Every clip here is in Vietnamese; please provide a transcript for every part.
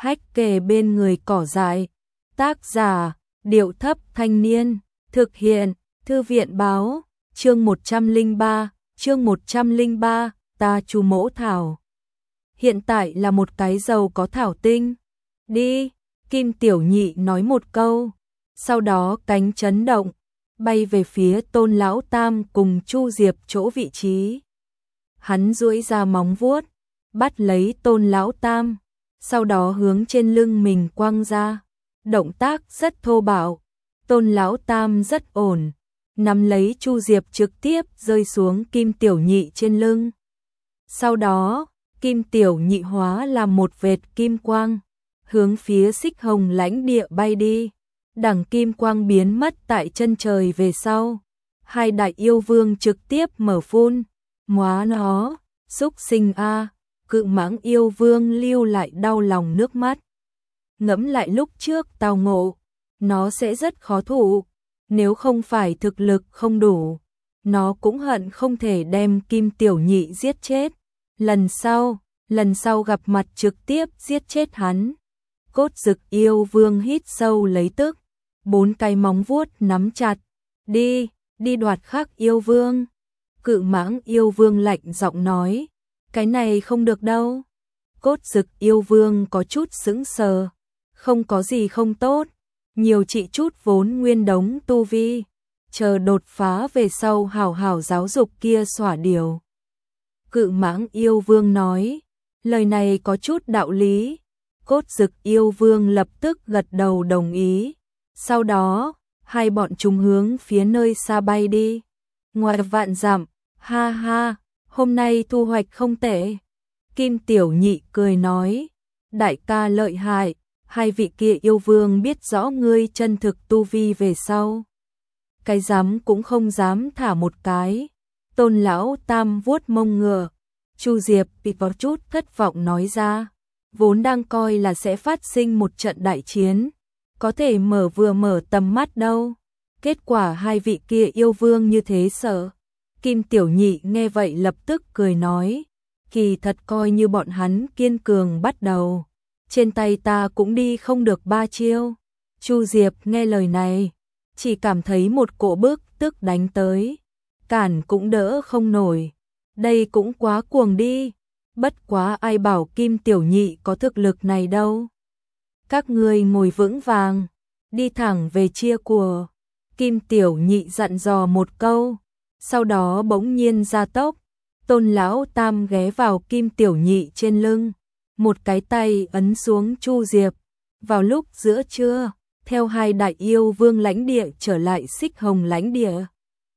hách kề bên người cỏ dại. Tác giả, Điệu Thấp Thanh Niên. Thực hiện, Thư viện báo. Chương 103, ta Chu Mỗ Thảo. Hiện tại là một cái dầu có thảo tinh. Đi, Kim Tiểu Nhị nói một câu. Sau đó cánh chấn động, bay về phía Tôn Lão Tam cùng Chu Diệp chỗ vị trí. Hắn duỗi ra móng vuốt, bắt lấy Tôn Lão Tam, sau đó hướng trên lưng mình quăng ra. Động tác rất thô bạo, Tôn Lão Tam rất ổn, nắm lấy Chu Diệp trực tiếp rơi xuống Kim Tiểu Nhị trên lưng. Sau đó, Kim Tiểu Nhị hóa làm một vệt kim quang, hướng phía Xích Hồng lãnh địa bay đi. Đằng kim quang biến mất tại chân trời về sau, hai đại yêu vương trực tiếp mở phun. Móa nó, xúc sinh a, Cự Mãng yêu vương lưu lại đau lòng nước mắt. Ngẫm lại lúc trước tao ngộ, nó sẽ rất khó thủ, nếu không phải thực lực không đủ, nó cũng hận không thể đem Kim Tiểu Nhị giết chết. Lần sau gặp mặt trực tiếp giết chết hắn. Cốt Dực yêu vương hít sâu lấy tức, bốn cái móng vuốt nắm chặt. Đi đoạt Khắc yêu vương. Cự Mãng yêu vương lạnh giọng nói, cái này không được đâu. Cốt Dực yêu vương có chút sững sờ, không có gì không tốt, nhiều trị chút vốn nguyên đống tu vi, chờ đột phá về sau hảo hảo giáo dục kia xỏa điều. Cự Mãng yêu vương nói, lời này có chút đạo lý. Cốt Dực yêu vương lập tức gật đầu đồng ý. Sau đó, hai bọn chúng hướng phía nơi xa bay đi. Ngoài vạn dặm, ha ha, hôm nay thu hoạch không tệ. Kim Tiểu Nhị cười nói, đại ca lợi hại, hai vị kia yêu vương biết rõ ngươi chân thực tu vi về sau. Cái dám cũng không dám thả một cái. Tôn Lão Tam vuốt mông ngựa. Chu Diệp bị có chút thất vọng nói ra, vốn đang coi là sẽ phát sinh một trận đại chiến, có thể vừa mở tầm mắt đâu. Kết quả hai vị kia yêu vương như thế sợ. Kim Tiểu Nhị nghe vậy lập tức cười nói, kỳ thật coi như bọn hắn kiên cường bắt đầu, trên tay ta cũng đi không được 3 chiêu. Chu Diệp nghe lời này, chỉ cảm thấy một cỗ bức tức đánh tới, cản cũng đỡ không nổi. Đây cũng quá cuồng đi, bất quá ai bảo Kim Tiểu Nhị có thực lực này đâu. Các ngươi ngồi vững vàng, đi thẳng về chia của. Kim Tiểu Nhị dặn dò một câu, sau đó bỗng nhiên gia tốc. Tôn Lão Tam ghé vào Kim Tiểu Nhị trên lưng, một cái tay ấn xuống Chu Diệp. Vào lúc giữa trưa, theo hai đại yêu vương lãnh địa trở lại Xích Hồng lãnh địa.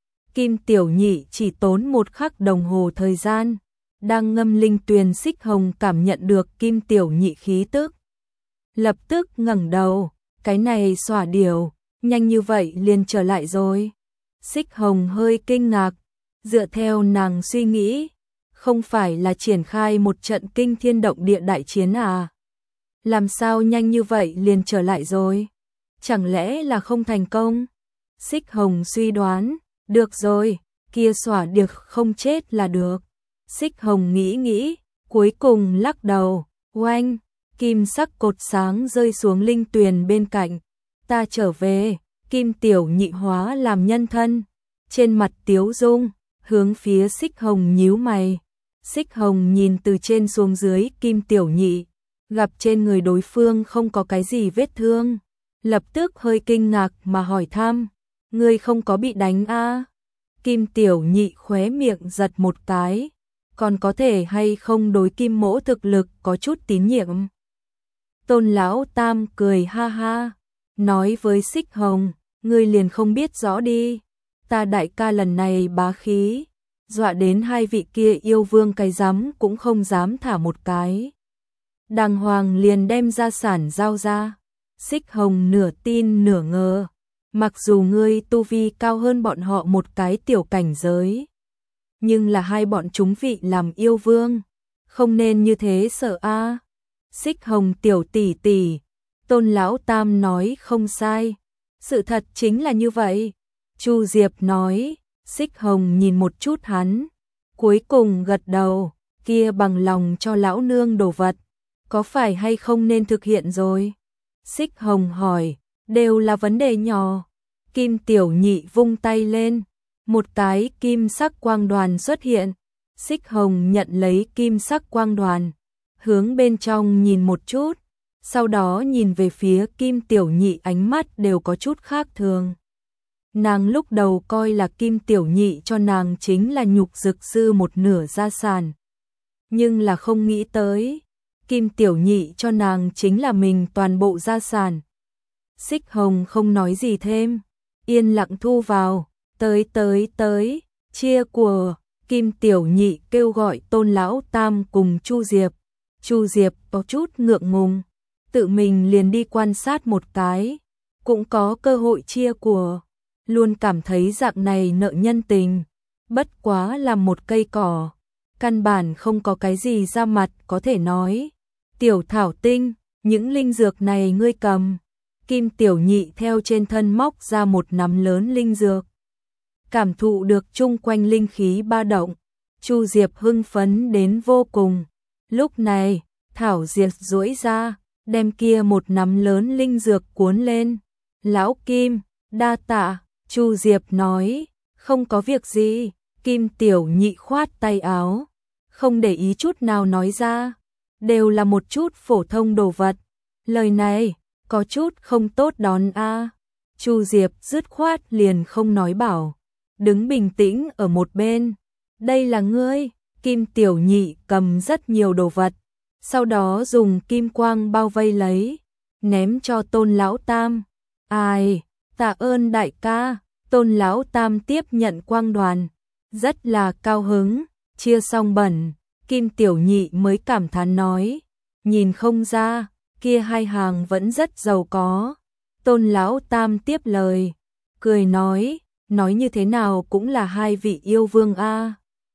Kim Tiểu Nhị chỉ tốn 1 khắc đồng hồ thời gian, đang ngâm linh tuyền Xích Hồng cảm nhận được Kim Tiểu Nhị khí tức. Lập tức ngẩng đầu, cái này xỏa điều, nhanh như vậy liền trở lại rồi. Xích Hồng hơi kinh ngạc, dựa theo nàng suy nghĩ, không phải là triển khai một trận kinh thiên động địa đại chiến à? Làm sao nhanh như vậy liền trở lại rồi? Chẳng lẽ là không thành công? Xích Hồng suy đoán, được rồi, kia xỏa được không chết là được. Xích Hồng nghĩ, cuối cùng lắc đầu, oanh, kim sắc cột sáng rơi xuống linh tuyền bên cạnh. Ta trở về. Kim Tiểu Nhị hóa làm nhân thân, trên mặt tiếu dung, hướng phía Xích Hồng nhíu mày. Xích Hồng nhìn từ trên xuống dưới Kim Tiểu Nhị, gặp trên người đối phương không có cái gì vết thương, lập tức hơi kinh ngạc mà hỏi thăm, ngươi không có bị đánh a? Kim Tiểu Nhị khóe miệng giật một cái, còn có thể hay không đối Kim Mỗ thực lực có chút tín nhiệm. Tôn Lão Tam cười ha ha, nói với Xích Hồng, ngươi liền không biết rõ đi, ta đại ca lần này bá khí, dọa đến hai vị kia yêu vương cái dám cũng không dám thả một cái. Đàng hoàng liền đem gia sản giao ra. Xích Hồng nửa tin nửa ngờ, mặc dù ngươi tu vi cao hơn bọn họ một cái tiểu cảnh giới, nhưng là hai bọn chúng vị làm yêu vương, không nên như thế sợ a. Xích Hồng tiểu tỷ tỷ, Tôn Lão Tam nói không sai, sự thật chính là như vậy. Chu Diệp nói. Xích Hồng nhìn một chút hắn, cuối cùng gật đầu, kia bằng lòng cho lão nương đồ vật. có phải hay không nên thực hiện rồi? Xích Hồng hỏi, đều là vấn đề nhỏ. Kim Tiểu Nhị vung tay lên, một cái kim sắc quang đoàn xuất hiện. Xích Hồng nhận lấy kim sắc quang đoàn, hướng bên trong nhìn một chút, sau đó nhìn về phía Kim Tiểu Nhị, ánh mắt đều có chút khác thường. Nàng lúc đầu coi là Kim Tiểu Nhị cho nàng chính là nhục dực sư một nửa gia sản, nhưng là không nghĩ tới, Kim Tiểu Nhị cho nàng chính là mình toàn bộ gia sản. Xích Hồng không nói gì thêm, yên lặng thu vào, tới, chia của. Kim Tiểu Nhị kêu gọi Tôn Lão Tam cùng Chu Diệp. Chu Diệp có chút ngượng ngùng, tự mình liền đi quan sát một cái, cũng có cơ hội chia của, luôn cảm thấy dạng này nợ nhân tình, bất quá là một cây cỏ, căn bản không có cái gì ra mặt có thể nói. Tiểu Thảo Tinh, những linh dược này ngươi cầm. Kim Tiểu Nhị theo trên thân móc ra một nắm lớn linh dược. Cảm thụ được chung quanh linh khí ba động, Chu Diệp hưng phấn đến vô cùng. Lúc này, Thảo Diệp duỗi ra, đem kia một nắm lớn linh dược cuốn lên. Lão Kim, đa tạ, Chu Diệp nói, không có việc gì. Kim Tiểu Nhị khoát tay áo, không để ý chút nào nói ra, đều là một chút phổ thông đồ vật. Lời này, có chút không tốt đón a. Chu Diệp dứt khoát liền không nói bảo, đứng bình tĩnh ở một bên. Đây là ngươi. Kim Tiểu Nhị cầm rất nhiều đồ vật, sau đó dùng kim quang bao vây lấy, ném cho Tôn Lão Tam. Ai, tạ ơn đại ca. Tôn Lão Tam tiếp nhận quang đoàn, rất là cao hứng. Chia xong bẩn, Kim Tiểu Nhị mới cảm thán nói, nhìn không ra, kia hai hàng vẫn rất giàu có. Tôn Lão Tam tiếp lời, cười nói như thế nào cũng là hai vị yêu vương a.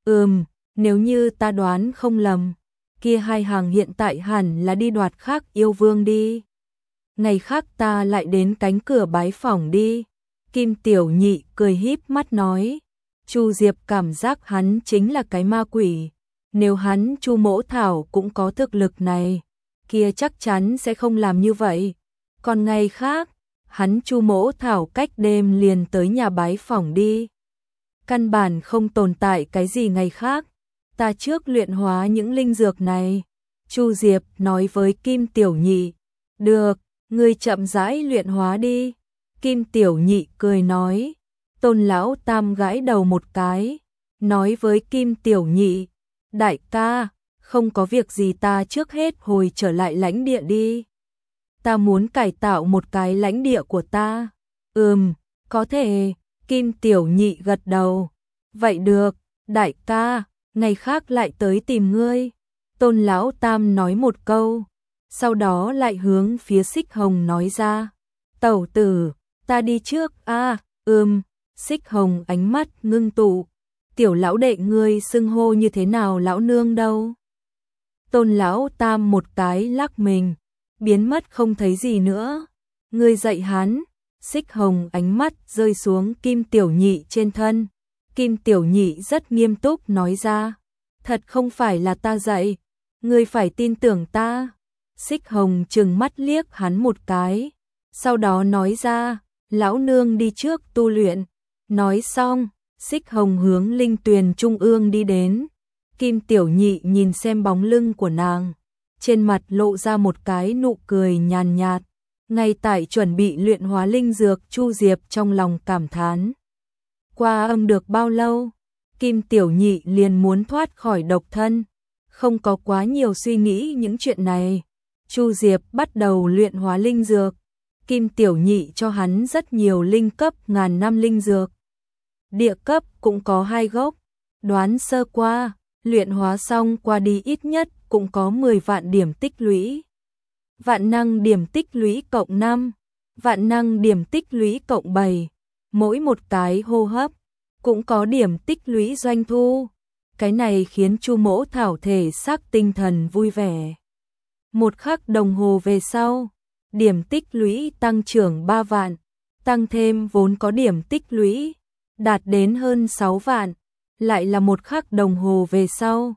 Nếu như ta đoán không lầm, kia hai hàng hiện tại hẳn là đi đoạt khác yêu vương đi. Ngày khác ta lại đến cánh cửa bái phỏng đi. Kim Tiểu Nhị cười híp mắt nói. Chu Diệp cảm giác hắn chính là cái ma quỷ. Nếu hắn Chu Mỗ Thảo cũng có thực lực này, kia chắc chắn sẽ không làm như vậy. Còn ngày khác, hắn Chu Mỗ Thảo cách đêm liền tới nhà bái phỏng đi. Căn bản không tồn tại cái gì ngày khác. Ta trước luyện hóa những linh dược này. Chu Diệp nói với Kim Tiểu Nhị. Được, ngươi chậm rãi luyện hóa đi. Kim Tiểu Nhị cười nói. Tôn Lão Tam gãi đầu một cái, nói với Kim Tiểu Nhị. Đại ca, không có việc gì, ta trước hết hồi trở lại lãnh địa đi. Ta muốn cải tạo một cái lãnh địa của ta. Có thể. Kim Tiểu Nhị gật đầu. Vậy được, đại ca, ngày khác lại tới tìm ngươi. Tôn Lão Tam nói một câu, sau đó lại hướng phía Xích Hồng nói ra. Tẩu tử, ta đi trước a. Xích Hồng ánh mắt ngưng tụ. Tiểu lão đệ ngươi xưng hô như thế nào lão nương đâu? Tôn Lão Tam một cái lắc mình, biến mất không thấy gì nữa. Ngươi dạy hắn. Xích Hồng ánh mắt rơi xuống Kim Tiểu Nhị trên thân. Kim Tiểu Nhị rất nghiêm túc nói ra. Thật không phải là ta dạy, ngươi phải tin tưởng ta. Xích Hồng trừng mắt liếc hắn một cái, sau đó nói ra, lão nương đi trước tu luyện. Nói xong, Xích Hồng hướng linh tuyền trung ương đi đến. Kim Tiểu Nhị nhìn xem bóng lưng của nàng, trên mặt lộ ra một cái nụ cười nhàn nhạt. Ngay tại chuẩn bị luyện hóa linh dược, Chu Diệp trong lòng cảm thán. Qua âm được bao lâu, Kim Tiểu Nhị liền muốn thoát khỏi độc thân. Không có quá nhiều suy nghĩ những chuyện này. Chu Diệp bắt đầu luyện hóa linh dược. Kim Tiểu Nhị cho hắn rất nhiều linh cấp ngàn năm linh dược. Địa cấp cũng có 2 gốc. Đoán sơ qua, luyện hóa xong qua đi ít nhất cũng có 10 vạn điểm tích lũy. Vạn năng điểm tích lũy cộng 5, vạn năng điểm tích lũy cộng 7, mỗi một cái hô hấp cũng có điểm tích lũy doanh thu. Cái này khiến Chu Mỗ Thảo thể xác tinh thần vui vẻ. Một khắc đồng hồ về sau, điểm tích lũy tăng trưởng 3 vạn, tăng thêm vốn có điểm tích lũy, đạt đến hơn 6 vạn. Lại là một khắc đồng hồ về sau,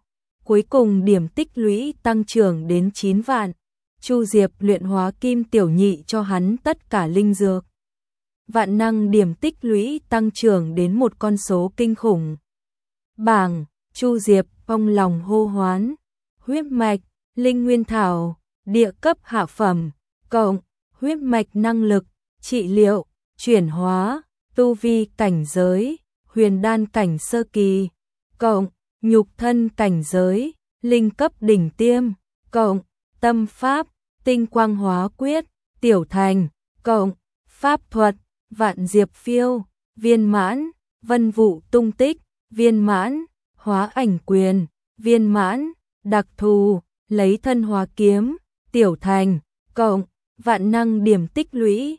cuối cùng điểm tích lũy tăng trưởng đến 9 vạn. Chu Diệp luyện hóa Kim Tiểu Nhị cho hắn tất cả linh dược. Vạn năng điểm tích lũy tăng trưởng đến một con số kinh khủng. Bảng, Chu Diệp trong lòng hô hoán, huyết mạch, linh nguyên thảo, địa cấp hạ phẩm, cộng, huyết mạch năng lực, trị liệu, chuyển hóa, tu vi cảnh giới, huyền đan cảnh sơ kỳ, cộng, nhục thân cảnh giới, linh cấp đỉnh tiêm, cộng, tâm pháp, tinh quang hóa quyết, tiểu thành, cộng, pháp thuật, vạn diệp phiêu, viên mãn, vân vụ tung tích, viên mãn, hóa ảnh quyền, viên mãn, đặc thù, lấy thân hóa kiếm, tiểu thành, cộng, vạn năng điểm tích lũy,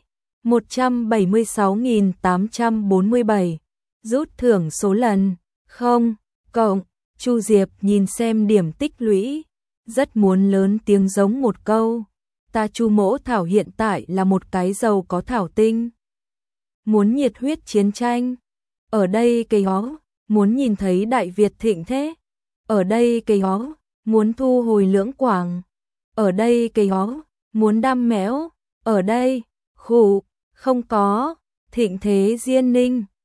176.847, rút thưởng số lần, không, cộng, Chu Diệp nhìn xem điểm tích lũy, rất muốn lớn tiếng giống một câu, ta Chu Mỗ Thảo hiện tại là một cái giàu có thảo tinh. Muốn nhiệt huyết chiến tranh, ở đây cây ó, muốn nhìn thấy Đại Việt thịnh thế, ở đây cây ó, muốn thu hồi Lưỡng Quảng, ở đây cây ó, muốn đam mẽo, ở đây, khụ, không có, thịnh thế Diên Ninh,